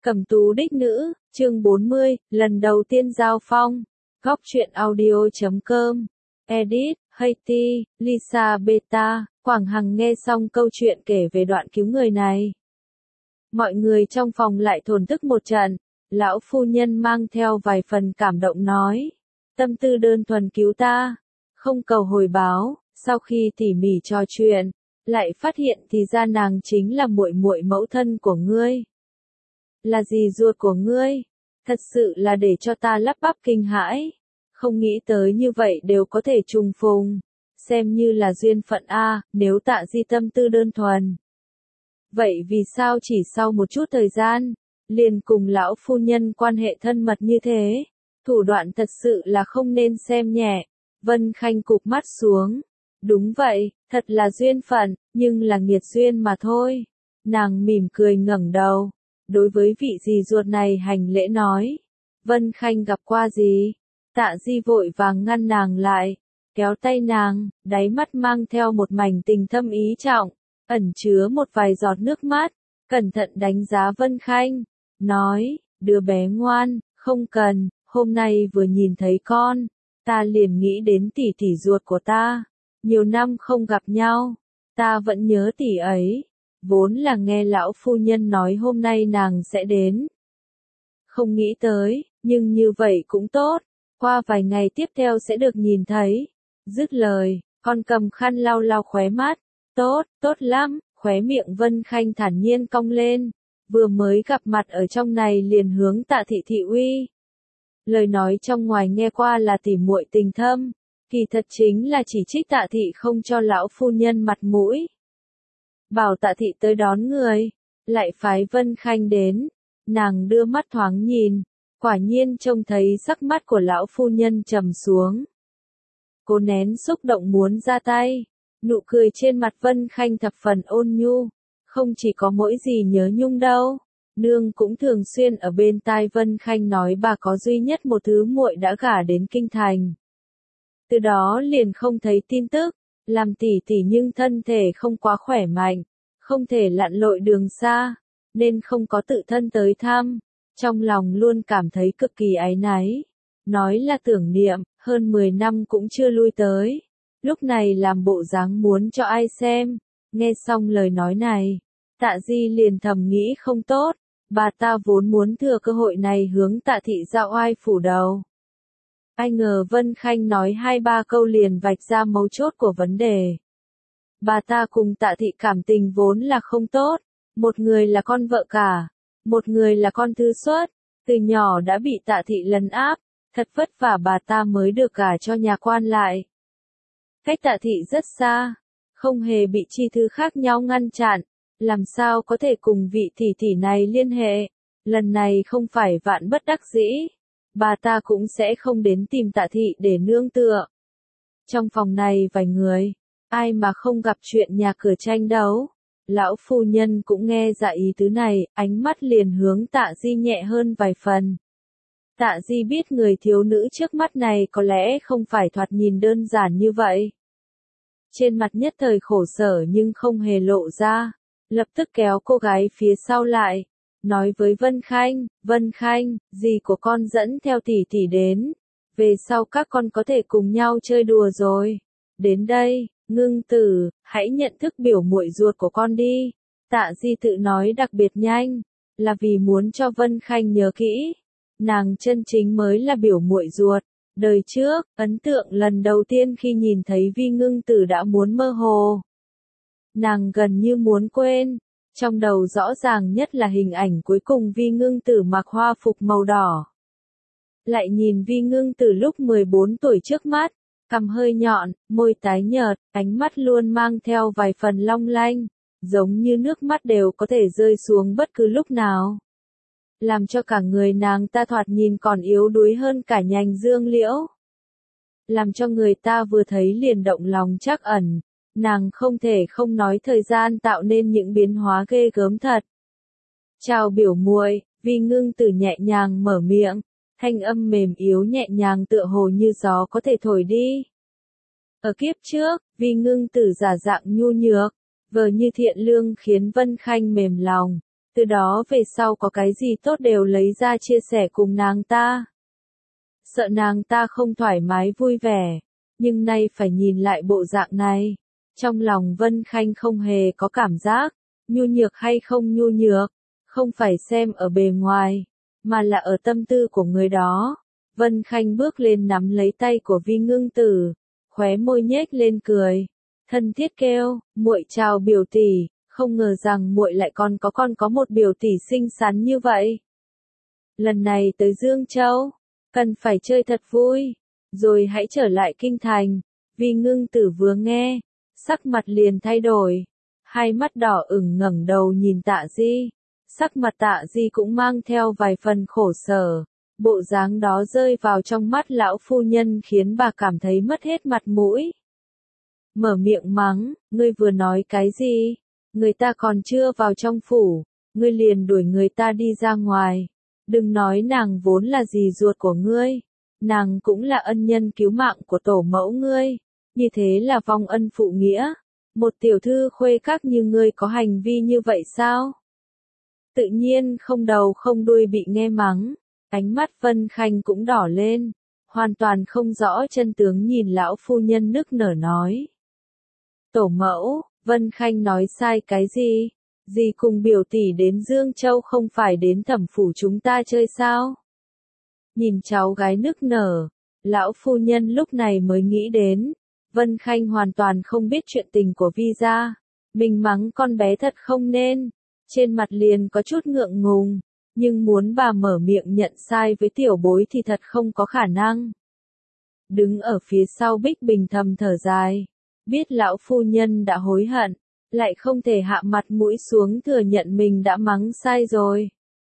Cẩm tú đích nữ, chương 40, lần đầu tiên giao phong. Góc truyện audio.com. Edit, Haiti, Lisa Beta, Quảng Hằng nghe xong câu chuyện kể về đoạn cứu người này. Mọi người trong phòng lại thổn thức một trận, lão phu nhân mang theo vài phần cảm động nói. Tâm tư đơn thuần cứu ta, không cầu hồi báo, sau khi tỉ mỉ trò chuyện, lại phát hiện thì ra nàng chính là muội muội mẫu thân của ngươi. Là dì ruột của ngươi, thật sự là để cho ta lắp bắp kinh hãi, không nghĩ tới như vậy đều có thể trùng phùng, xem như là duyên phận a, nếu Tạ Di tâm tư đơn thuần. Vậy vì sao chỉ sau một chút thời gian, liền cùng lão phu nhân quan hệ thân mật như thế, thủ đoạn thật sự là không nên xem nhẹ. Vân Khanh cụp mắt xuống, đúng vậy, thật là duyên phận, nhưng là nghiệt duyên mà thôi. Nàng mỉm cười ngẩng đầu. Đối với vị dì ruột này hành lễ nói, Vân Khanh gặp qua gì? Tạ Di vội vàng ngăn nàng lại, kéo tay nàng, đáy mắt mang theo một mảnh tình thâm ý trọng, ẩn chứa một vài giọt nước mắt, cẩn thận đánh giá Vân Khanh, nói, đứa bé ngoan, không cần, hôm nay vừa nhìn thấy con, ta liền nghĩ đến tỷ tỷ ruột của ta, nhiều năm không gặp nhau, ta vẫn nhớ tỷ ấy. Vốn là nghe lão phu nhân nói hôm nay nàng sẽ đến. Không nghĩ tới, nhưng như vậy cũng tốt, qua vài ngày tiếp theo sẽ được nhìn thấy. Dứt lời, con cầm khăn lau lau khóe mắt. Tốt, tốt lắm, khóe miệng Vân Khanh thản nhiên cong lên. Vừa mới gặp mặt ở trong này liền hướng Tạ thị thị uy. Lời nói trong ngoài nghe qua là tỉ muội tình thâm, kỳ thật chính là chỉ trích Tạ thị không cho lão phu nhân mặt mũi. Bảo Tạ thị tới đón người, lại phái Vân Khanh đến, nàng đưa mắt thoáng nhìn, quả nhiên trông thấy sắc mắt của lão phu nhân trầm xuống. Cô nén xúc động muốn ra tay, nụ cười trên mặt Vân Khanh thập phần ôn nhu, không chỉ có mỗi gì nhớ nhung đâu, nương cũng thường xuyên ở bên tai Vân Khanh nói bà có duy nhất một thứ muội đã gả đến kinh thành. Từ đó liền không thấy tin tức. Làm tỷ tỷ nhưng thân thể không quá khỏe mạnh, không thể lặn lội đường xa, nên không có tự thân tới thăm, trong lòng luôn cảm thấy cực kỳ áy náy. Nói là tưởng niệm, hơn 10 năm cũng chưa lui tới, lúc này làm bộ dáng muốn cho ai xem. Nghe xong lời nói này, Tạ Di liền thầm nghĩ không tốt, bà ta vốn muốn thừa cơ hội này hướng Tạ thị dạo oai phủ đầu. Ai ngờ Vân Khanh nói 2-3 câu liền vạch ra mấu chốt của vấn đề. Bà ta cùng Tạ thị cảm tình vốn là không tốt, một người là con vợ cả, một người là con thư xuất, từ nhỏ đã bị Tạ thị lấn áp, thật vất vả bà ta mới được gả cho nhà quan lại. Cách Tạ thị rất xa, không hề bị chi thư khác nhau ngăn chặn, làm sao có thể cùng vị tỷ tỷ này liên hệ, lần này không phải vạn bất đắc dĩ. Bà ta cũng sẽ không đến tìm Tạ thị để nương tựa. Trong phòng này vài người, ai mà không gặp chuyện nhà cửa tranh đấu. Lão phu nhân cũng nghe ra ý tứ này, ánh mắt liền hướng Tạ Di nhẹ hơn vài phần. Tạ Di biết người thiếu nữ trước mắt này có lẽ không phải thoạt nhìn đơn giản như vậy. Trên mặt nhất thời khổ sở nhưng không hề lộ ra, lập tức kéo cô gái phía sau lại. Nói với Vân Khanh, dì của con dẫn theo tỷ tỷ đến, về sau các con có thể cùng nhau chơi đùa rồi. Đến đây, Ngưng Tử, hãy nhận thức biểu muội ruột của con đi. Tạ Di tự nói đặc biệt nhanh, là vì muốn cho Vân Khanh nhớ kỹ, nàng chân chính mới là biểu muội ruột. Đời trước, ấn tượng lần đầu tiên khi nhìn thấy Vi Ngưng Tử đã muốn mơ hồ. Nàng gần như muốn quên. Trong đầu rõ ràng nhất là hình ảnh cuối cùng Vi Ngưng Tử mặc hoa phục màu đỏ. Lại nhìn Vi Ngưng Tử lúc 14 tuổi trước mắt, cằm hơi nhọn, môi tái nhợt, ánh mắt luôn mang theo vài phần long lanh, giống như nước mắt đều có thể rơi xuống bất cứ lúc nào. Làm cho cả người nàng ta thoạt nhìn còn yếu đuối hơn cả nhành dương liễu. Làm cho người ta vừa thấy liền động lòng trắc ẩn. Nàng không thể không nói thời gian tạo nên những biến hóa ghê gớm thật. Chào biểu muội, Vi Ngưng Tử nhẹ nhàng mở miệng, thanh âm mềm yếu nhẹ nhàng tựa hồ như gió có thể thổi đi. Ở kiếp trước, Vi Ngưng Tử giả dạng nhu nhược, vờ như thiện lương khiến Vân Khanh mềm lòng, Từ đó về sau có cái gì tốt đều lấy ra chia sẻ cùng nàng ta. Sợ nàng ta không thoải mái vui vẻ, nhưng nay phải nhìn lại bộ dạng này. Trong lòng Vân Khanh không hề có cảm giác, nhu nhược hay không nhu nhược, không phải xem ở bề ngoài, mà là ở tâm tư của người đó. Vân Khanh bước lên nắm lấy tay của Vi Ngưng Tử, khóe môi nhếch lên cười, thân thiết kêu, muội chào biểu tỷ, không ngờ rằng muội lại còn có một biểu tỷ xinh xắn như vậy. Lần này tới Dương Châu, cần phải chơi thật vui, rồi hãy trở lại kinh thành. Vi Ngưng Tử vừa nghe, sắc mặt liền thay đổi, hai mắt đỏ ửng ngẩng đầu nhìn Tạ Di, sắc mặt Tạ Di cũng mang theo vài phần khổ sở, bộ dáng đó rơi vào trong mắt lão phu nhân khiến bà cảm thấy mất hết mặt mũi. Mở miệng mắng, ngươi vừa nói cái gì? Người ta còn chưa vào trong phủ, ngươi liền đuổi người ta đi ra ngoài. Đừng nói nàng vốn là dì ruột của ngươi, nàng cũng là ân nhân cứu mạng của tổ mẫu ngươi, như thế là vong ân phụ nghĩa. Một tiểu thư khuê các như ngươi có hành vi như vậy sao? Tự nhiên không đầu không đuôi bị nghe mắng, ánh mắt Vân Khanh cũng đỏ lên, hoàn toàn không rõ chân tướng nhìn lão phu nhân nức nở nói. Tổ mẫu, Vân Khanh nói sai cái gì? Dì cùng biểu tỷ đến Dương Châu không phải đến Thẩm phủ chúng ta chơi sao? Nhìn cháu gái nức nở, lão phu nhân lúc này mới nghĩ đến, Vân Khanh hoàn toàn không biết chuyện tình của Vi gia, mình mắng con bé thật không nên, trên mặt liền có chút ngượng ngùng, nhưng muốn bà mở miệng nhận sai với tiểu bối thì thật không có khả năng. Đứng ở phía sau Bích Bình thầm thở dài, biết lão phu nhân đã hối hận, lại không thể hạ mặt mũi xuống thừa nhận mình đã mắng sai rồi.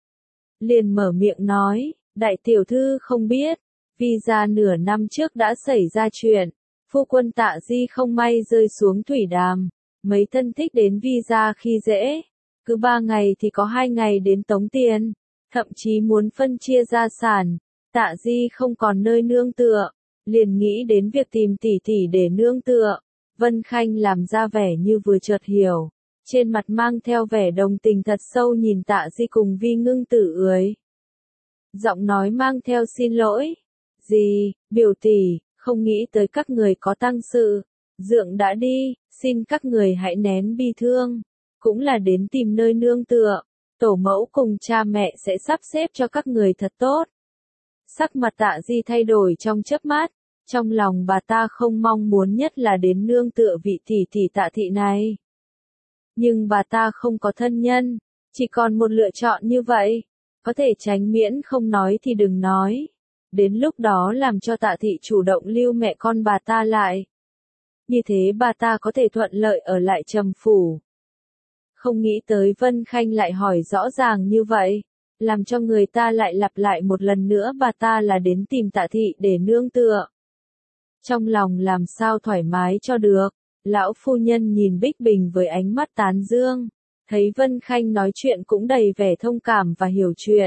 Liền mở miệng nói, đại tiểu thư không biết, Vi gia nửa năm trước đã xảy ra chuyện, phu quân Tạ Di không may rơi xuống thủy đàm, mấy thân thích đến Vi gia khi dễ, cứ 3 ngày thì có 2 ngày đến tống tiền, thậm chí muốn phân chia gia sản, Tạ Di không còn nơi nương tựa, liền nghĩ đến việc tìm tỷ tỷ để nương tựa. Vân Khanh làm ra vẻ như vừa chợt hiểu, trên mặt mang theo vẻ đồng tình thật sâu nhìn Tạ Di cùng Vi Ngưng Tử ưới. Giọng nói mang theo xin lỗi. Dì, biểu tỷ, không nghĩ tới các người có tang sự. Dượng đã đi, xin các người hãy nén bi thương. Cũng là đến tìm nơi nương tựa. Tổ mẫu cùng cha mẹ sẽ sắp xếp cho các người thật tốt. Sắc mặt Tạ Di thay đổi trong chớp mắt. Trong lòng bà ta không mong muốn nhất là đến nương tựa vị tỷ tỷ Tạ thị này. Nhưng bà ta không có thân nhân, chỉ còn một lựa chọn như vậy. Có thể tránh miễn không nói thì đừng nói. Đến lúc đó làm cho Tạ thị chủ động lưu mẹ con bà ta lại. Như thế bà ta có thể thuận lợi ở lại Trầm phủ. Không nghĩ tới Vân Khanh lại hỏi rõ ràng như vậy. Làm cho người ta lại lặp lại một lần nữa bà ta là đến tìm Tạ thị để nương tựa. Trong lòng làm sao thoải mái cho được, lão phu nhân nhìn Bích Bình với ánh mắt tán dương, thấy Vân Khanh nói chuyện cũng đầy vẻ thông cảm và hiểu chuyện.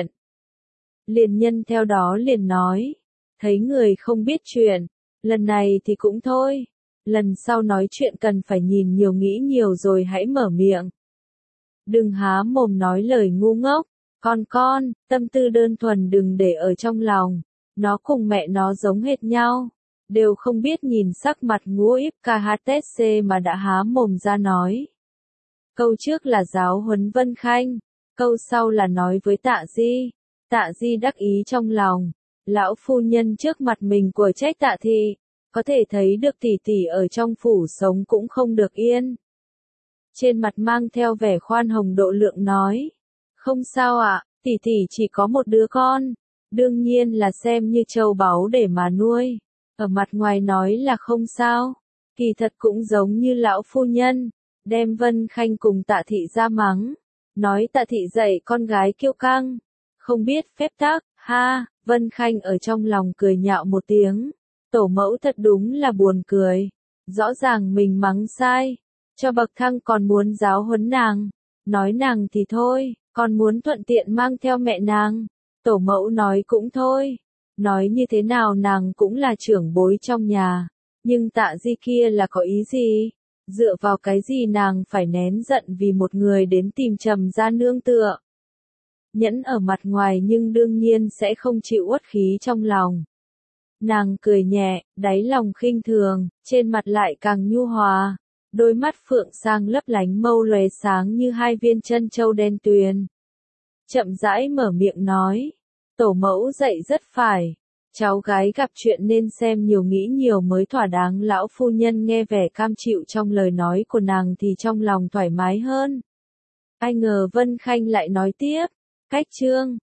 Liền nhân theo đó liền nói, thấy người không biết chuyện, lần này thì cũng thôi, lần sau nói chuyện cần phải nhìn nhiều nghĩ nhiều rồi hãy mở miệng. Đừng há mồm nói lời ngu ngốc, con, tâm tư đơn thuần đừng để ở trong lòng, nó cùng mẹ nó giống hệt nhau. Đều không biết nhìn sắc mặt Ngũ Íp KHTC mà đã há mồm ra nói. Câu trước là giáo huấn Vân Khanh, câu sau là nói với Tạ Di. Tạ Di đắc ý trong lòng, lão phu nhân trước mặt mình của trách Tạ thị, có thể thấy được tỷ tỷ ở trong phủ sống cũng không được yên. Trên mặt mang theo vẻ khoan hồng độ lượng nói, không sao ạ, tỷ tỷ chỉ có một đứa con, đương nhiên là xem như châu báu để mà nuôi. Ở mặt ngoài nói là không sao, kỳ thật cũng giống như lão phu nhân, đem Vân Khanh cùng Tạ thị ra mắng, nói Tạ thị dạy con gái kiêu căng, không biết phép tắc, ha, Vân Khanh ở trong lòng cười nhạo một tiếng, tổ mẫu thật đúng là buồn cười, rõ ràng mình mắng sai, cho bậc thang còn muốn giáo huấn nàng, nói nàng thì thôi, còn muốn thuận tiện mang theo mẹ nàng, tổ mẫu nói cũng thôi. Nói như thế nào nàng cũng là trưởng bối trong nhà, nhưng Tạ Di kia là có ý gì? Dựa vào cái gì nàng phải nén giận vì một người đến tìm Trầm gia nương tựa? nhẫn ở mặt ngoài nhưng đương nhiên sẽ không chịu uất khí trong lòng. Nàng cười nhẹ, đáy lòng khinh thường, trên mặt lại càng nhu hòa. Đôi mắt phượng sang lấp lánh mâu lóe sáng như hai viên chân châu đen tuyền. Chậm rãi mở miệng nói, tổ mẫu dạy rất phải. Cháu gái gặp chuyện nên xem nhiều nghĩ nhiều mới thỏa đáng. Lão phu nhân nghe vẻ cam chịu trong lời nói của nàng thì trong lòng thoải mái hơn. Ai ngờ Vân Khanh lại nói tiếp, cách chương